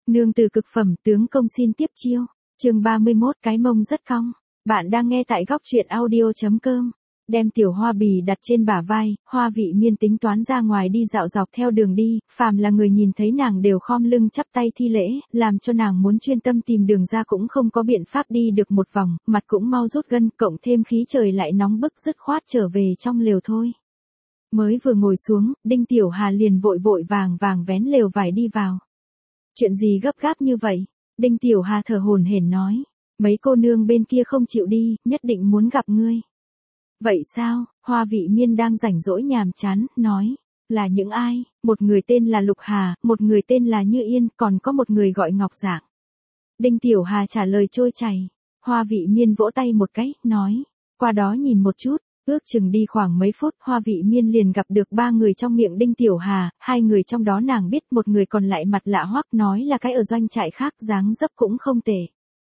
Nương từ cực phẩm tướng công xin tiếp chiêu. Chương 31 cái mông rất cong. Bạn đang nghe tại góc truyện audio.com. Đem tiểu Hoa Bì đặt trên bả vai, Hoa Vị Miên tính toán ra ngoài đi dạo dọc theo đường đi, phàm là người nhìn thấy nàng đều khom lưng chắp tay thi lễ, làm cho nàng muốn chuyên tâm tìm đường ra cũng không có biện pháp đi được một vòng, mặt cũng mau rút gân, cộng thêm khí trời lại nóng bức dứt khoát trở về trong lều thôi. Mới vừa ngồi xuống, Đinh Tiểu Hà liền vội vội vàng vàng vén lều vải đi vào. Chuyện gì gấp gáp như vậy? Đinh Tiểu Hà thở hổn hển nói. Mấy cô nương bên kia không chịu đi, nhất định muốn gặp ngươi. Vậy sao? Hoa Vị Miên đang rảnh rỗi nhàm chán, nói. Là những ai? Một người tên là Lục Hà, một người tên là Như Yên, còn có một người gọi Ngọc Dạng. Đinh Tiểu Hà trả lời trôi chảy. Hoa Vị Miên vỗ tay một cái, nói. Qua đó nhìn một chút. Ước chừng đi khoảng mấy phút, Hoa Vị Miên liền gặp được ba người trong miệng Đinh Tiểu Hà, hai người trong đó nàng biết, một người còn lại mặt lạ hoắc nói là cái ở doanh trại khác, dáng dấp cũng không tệ.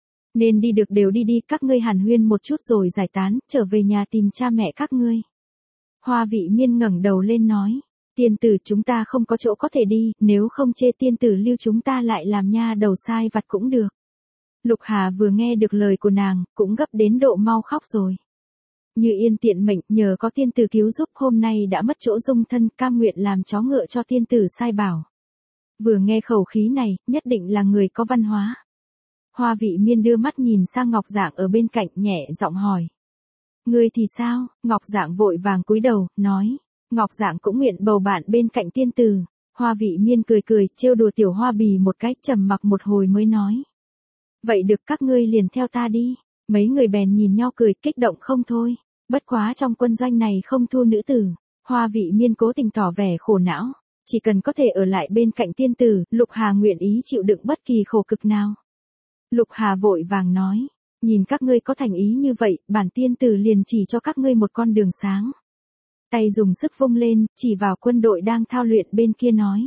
Nên đi được đều đi đi, các ngươi hàn huyên một chút rồi giải tán, trở về nhà tìm cha mẹ các ngươi. Hoa Vị Miên ngẩng đầu lên nói, tiên tử chúng ta không có chỗ có thể đi, nếu không chê tiên tử lưu chúng ta lại làm nha đầu sai vặt cũng được. Lục Hà vừa nghe được lời của nàng, cũng gấp đến độ mau khóc rồi. Như Yên tiện mệnh, nhờ có tiên tử cứu giúp, hôm nay đã mất chỗ dung thân, cam nguyện làm chó ngựa cho tiên tử sai bảo. Vừa nghe khẩu khí này, nhất định là người có văn hóa. Hoa Vị Miên đưa mắt nhìn sang Ngọc Dạng ở bên cạnh, nhẹ giọng hỏi. Ngươi thì sao? Ngọc Dạng vội vàng cúi đầu, nói. Ngọc Dạng cũng nguyện bầu bạn bên cạnh tiên tử. Hoa Vị Miên cười cười, trêu đùa tiểu Hoa Bì một cái, trầm mặc một hồi mới nói. Vậy được, các ngươi liền theo ta đi. Mấy người bèn nhìn nhau cười, kích động không thôi. Bất quá trong quân doanh này không thu nữ tử. Hoa Vị Miên cố tình tỏ vẻ khổ não. Chỉ cần có thể ở lại bên cạnh tiên tử, Lục Hà nguyện ý chịu đựng bất kỳ khổ cực nào. Lục Hà vội vàng nói. Nhìn các ngươi có thành ý như vậy, bản tiên tử liền chỉ cho các ngươi một con đường sáng. Tay dùng sức vung lên, chỉ vào quân đội đang thao luyện bên kia nói.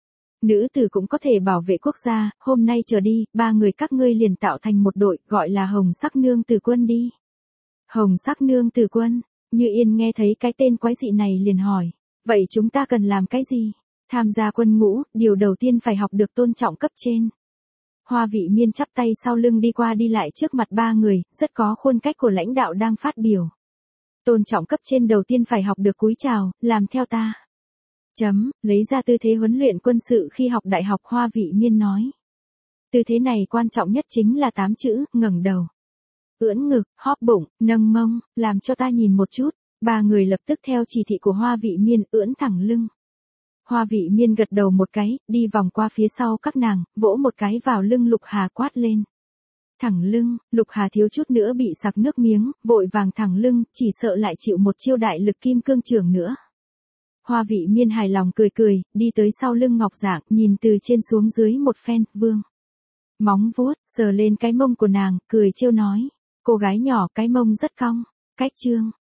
Nữ tử cũng có thể bảo vệ quốc gia, hôm nay trở đi, ba người các ngươi liền tạo thành một đội, gọi là Hồng Sắc Nương Tử Quân đi. Hồng Sắc Nương Tử Quân. Như Yên nghe thấy cái tên quái dị này liền hỏi. Vậy chúng ta cần làm cái gì? Tham gia quân ngũ, điều đầu tiên phải học được tôn trọng cấp trên. Hoa Vị Miên chắp tay sau lưng đi qua đi lại trước mặt ba người, rất có khuôn cách của lãnh đạo đang phát biểu. Tôn trọng cấp trên đầu tiên phải học được cúi chào, làm theo ta. Lấy ra tư thế huấn luyện quân sự khi học đại học, Hoa Vị Miên nói. Tư thế này quan trọng nhất chính là 8 chữ, ngẩng đầu. Ưỡn ngực, hóp bụng, nâng mông, làm cho ta nhìn một chút. Ba người lập tức theo chỉ thị của Hoa Vị Miên ưỡn thẳng lưng. Hoa Vị Miên gật đầu một cái, đi vòng qua phía sau các nàng, vỗ một cái vào lưng Lục Hà quát lên. Thẳng lưng, Lục Hà thiếu chút nữa bị sặc nước miếng, vội vàng thẳng lưng, chỉ sợ lại chịu một chiêu đại lực kim cương chưởng nữa. Hoa Vị Miên hài lòng cười cười, đi tới sau lưng Ngọc Dạng, nhìn từ trên xuống dưới một phen, vương. Móng vuốt, sờ lên cái mông của nàng, cười trêu nói. Cô gái nhỏ cái mông rất cong. Cách chương.